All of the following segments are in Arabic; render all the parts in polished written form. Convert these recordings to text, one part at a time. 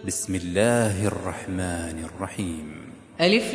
بسم الله الرحمن الرحيم. ألف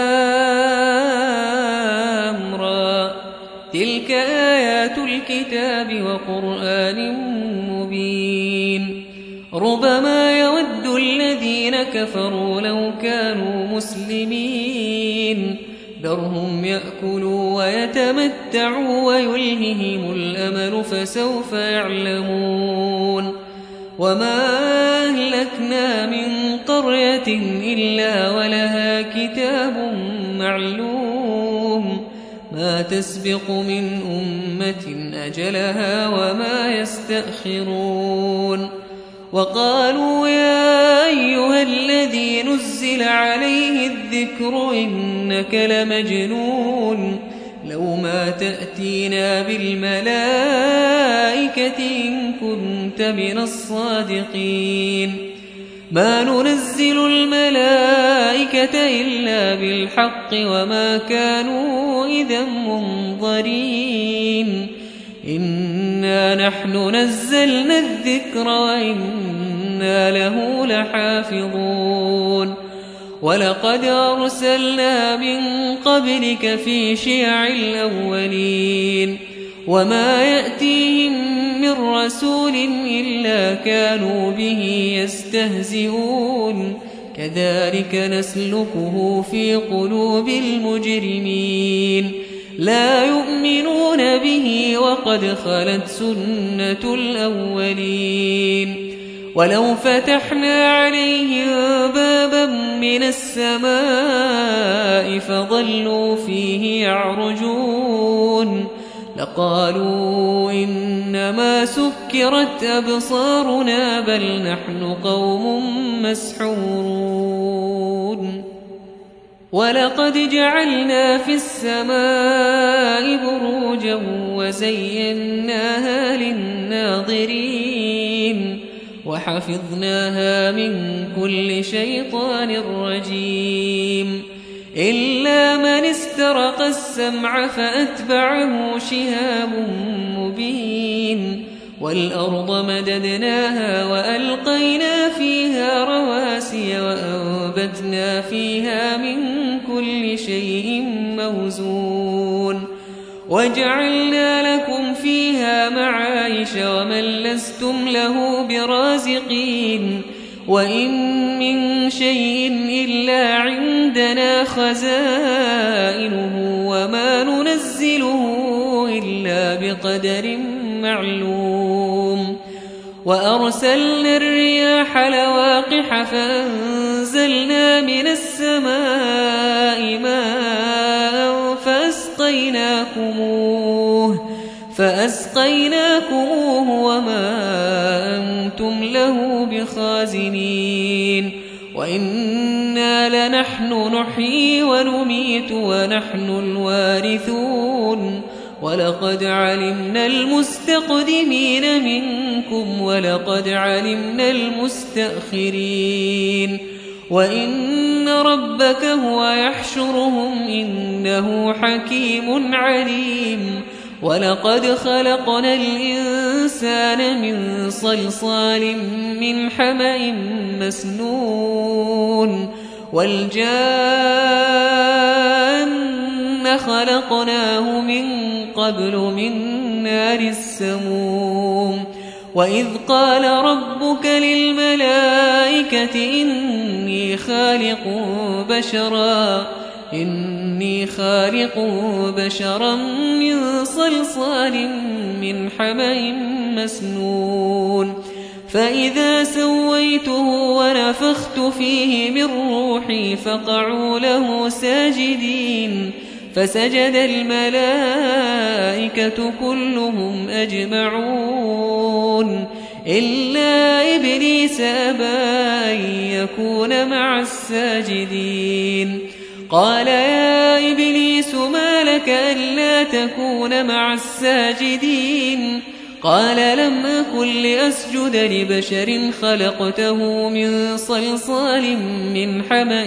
لام را، تلك آيات الكتاب وقرآن مبين. ربما يود الذين كفروا لو كانوا مسلمين، ذرهم يأكلوا ويتمتعوا ويلههم الأمل فسوف يعلمون. وما أهلكنا من قرية إلا ولها كتاب معلوم، ما تسبق من أمة أجلها وما يستأخرون. وقالوا يا أيها الذي نزل عليه الذكر إنك لمجنون، لو ما تأتينا بالملائكة إن كنت من الصادقين. ما ننزل الملائكة إلا بالحق وما كانوا إذا منظرين. إنا نحن نزلنا الذكر وإنا له لحافظون. ولقد أرسلنا من قبلك في شيع الأولين، وما يأتيهم من رسول إلا كانوا به يستهزئون. كذلك نسلكه في قلوب المجرمين، لا يؤمنون به وقد خلت سنة الأولين. ولو فتحنا عليهم بابا من السماء فظلوا فيه يعرجون لقالوا إنما سكرت أبصارنا بل نحن قوم مسحورون. ولقد جعلنا في السماء بروجا وزيناها للناظرين وحفظناها من كل شيطان رجيم إلا من استرق السمع فأتبعه شهاب مبين. والأرض مددناها وألقينا فيها رواسي وأنبتنا فيها من كل شيء موزون وجعلنا لكم فيها معايش ومن لستم له برازقين. وإن من شيء إلا عندنا خزائنه وما ننزله إلا بقدر معلوم. وأرسلنا الرياح لواقح فأنزلنا من السماء ماء فأسقيناكموه وما أنتم له بخازنين. وإنا لنحن نحيي ونميت ونحن الوارثون. ولقد علمنا المستقدمين منكم ولقد علمنا المستأخرين. وإن ربك هو يحشرهم إنه حكيم عليم. ولقد خلقنا الإنسان من صلصال من حمأ مسنون والجان خلقناه من قبل من نار السموم. وإذ قال ربك للملائكة إني خالق بشرا من صلصال من حمأ مسنون فإذا سويته ونفخت فيه من روحي فقعوا له ساجدين. فسجد الملائكة كلهم أجمعون إلا إبليس أبى أن يكون مع الساجدين. قال يا إبليس ما لك ألا تكون مع الساجدين؟ قال لم أكن لأسجد لبشر خلقته من صلصال من حمأ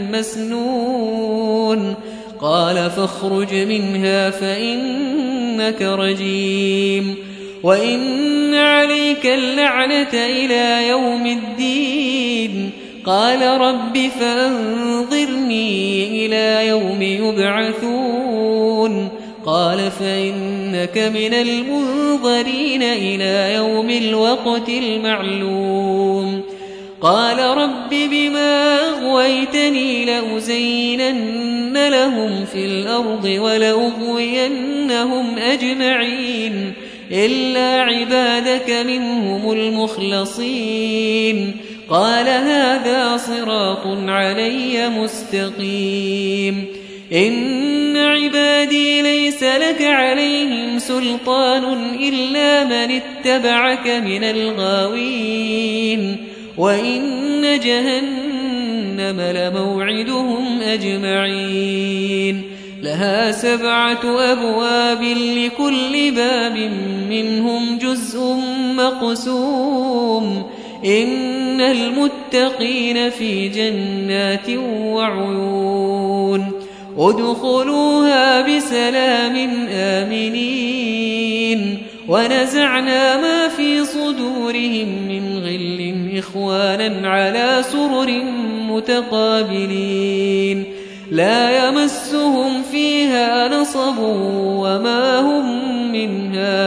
مسنون. قال فاخرج منها فإنك رجيم وإن عليك اللعنة إلى يوم الدين. قال رب فأنظرني إلى يوم يبعثون قال فإنك من المنظرين إلى يوم الوقت المعلوم قال رب بما أغويتني لأزينن لهم في الأرض ولأغوينهم أجمعين إلا عبادك منهم المخلصين قال هذا صراط علي مستقيم إن عبادي ليس لك عليهم سلطان إلا من اتبعك من الغاوين وإن جهنم لموعدهم أجمعين لها 7 أبواب لكل باب منهم جزء مقسوم إن المتقين في جنات وعيون ادخلوها بسلام آمنين ونزعنا ما في صدورهم من غل إخوانا على سرر متقابلين لا يمسهم فيها نصب وما هم منها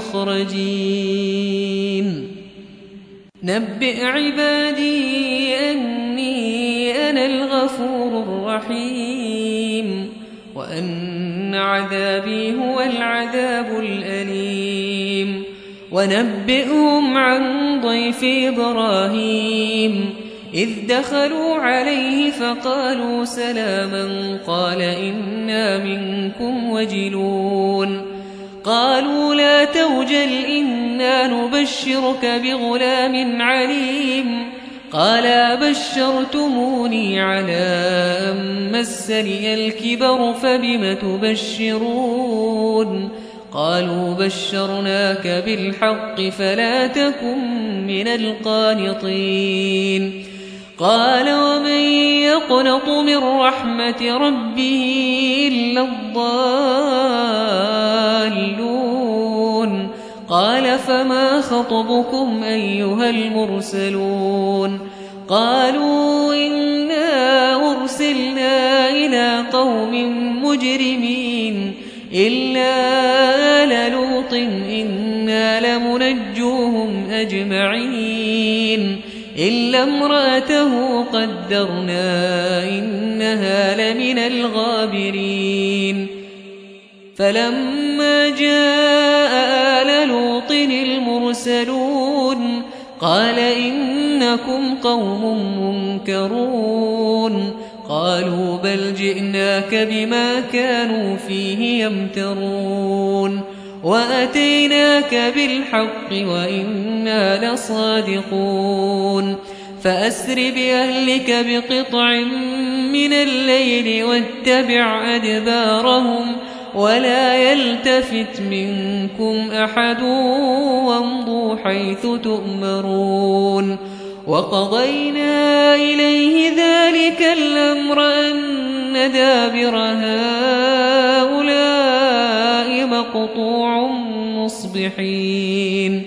بمخرجين نبئ عبادي أني أنا الغفور الرحيم وأن عذابي هو العذاب الأليم ونبئهم عن ضيف إبراهيم إذ دخلوا عليه فقالوا سلاما قال إنا منكم وجلون قالوا لا توجل إنا نبشرك بغلام عليم قال بشرتموني على أن مسني الكبر فبم تبشرون قالوا بشرناك بالحق فلا تكن من القانطين قال ومن يقنط من رحمة ربه إلا الضالون قال فما خطبكم أيها المرسلون قالوا إنا أرسلنا إلى قوم مجرمين إلا آل لوط إنا لمنجوهم أجمعين إلا امرأته قدرنا إنها لمن الغابرين فلما جاء آل لوط المرسلون قال إنكم قوم منكرون قالوا بل جئناك بما كانوا فيه يمترون وأتيناك بالحق وإنا لصادقون فأسر بأهلك بقطع من الليل واتبع أدبارهم ولا يلتفت منكم أحد وامضوا حيث تؤمرون وقضينا إليه ذلك الأمر أن دابر هؤلاء مقطوع مصبحين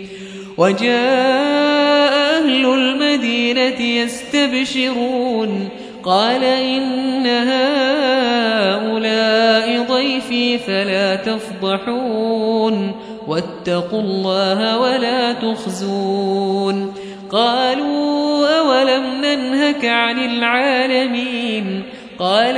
وجاء أهل المدينة يستبشرون قال إن هؤلاء ضيفي فلا تفضحون واتقوا الله ولا تخزون قالوا أولم ننهك عن العالمين قال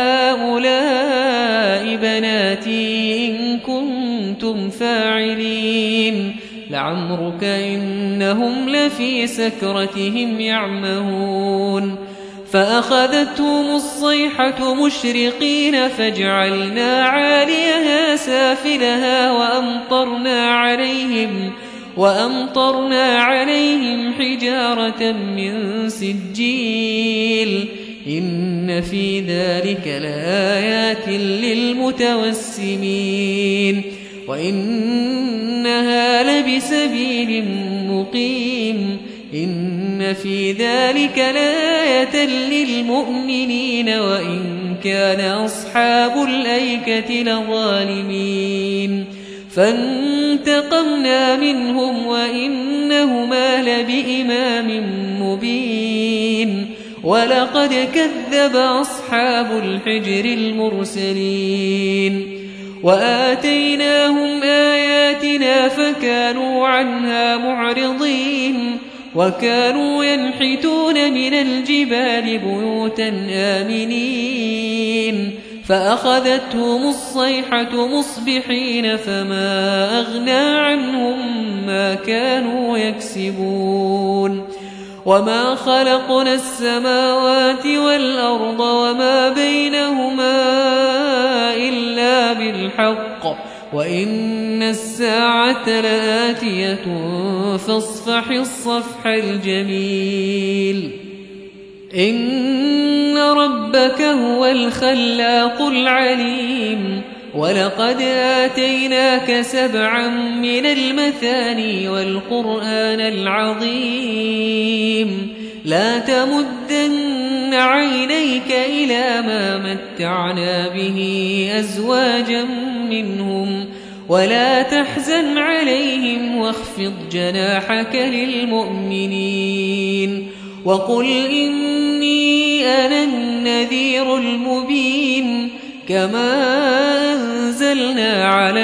هؤلاء بناتي إن كنتم فاعلين لعمرك إنهم لفي سكرتهم يعمهون فأخذتهم الصيحة مشرقين فجعلنا عاليها سافلها وأمطرنا عليهم حجارة من سجيل إن في ذلك لآيات للمتوسمين وإنها لبسبيل مقيم إن في ذلك لآية للمؤمنين وإن كان أصحاب الأيكة لظالمين فانتقمنا منهم وإنهما لبإمام مبين المبين ولقد كذب أصحاب الحجر المرسلين وآتيناهم آياتنا فكانوا عنها معرضين وكانوا ينحتون من الجبال بيوتا آمنين فأخذتهم الصيحة مصبحين فما أغنى عنهم ما كانوا يكسبون وما خلقنا السماوات والأرض وما بينهما إلا بالحق وإن الساعة لآتية فاصفح الصفح الجميل إن ربك هو الخلاق العليم ولقد آتيناك 7 من المثاني والقرآن العظيم لا تمدن عينيك إلى ما متعنا به أزواجا منهم ولا تحزن عليهم واخفض جناحك للمؤمنين وقل إني أنا النذير المبين كما أنزلنا على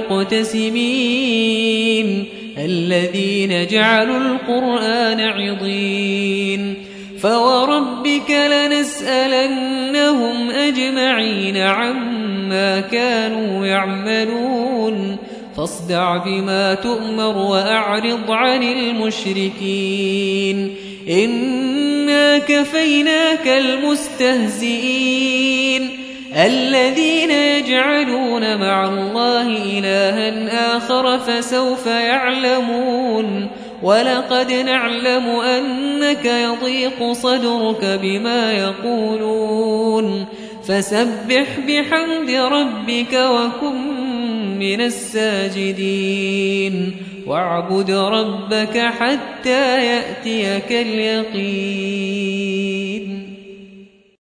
المقتسمين الذين جعلوا القرآن عضين فوربك لنسألنهم أجمعين عما كانوا يعملون فاصدع بما تؤمر وأعرض عن المشركين إنا كفيناك المستهزئين الذين يجعلون مع الله إلها آخر فسوف يعلمون ولقد نعلم أنك يضيق صدرك بما يقولون فسبح بحمد ربك وكن من الساجدين واعبد ربك حتى يأتيك اليقين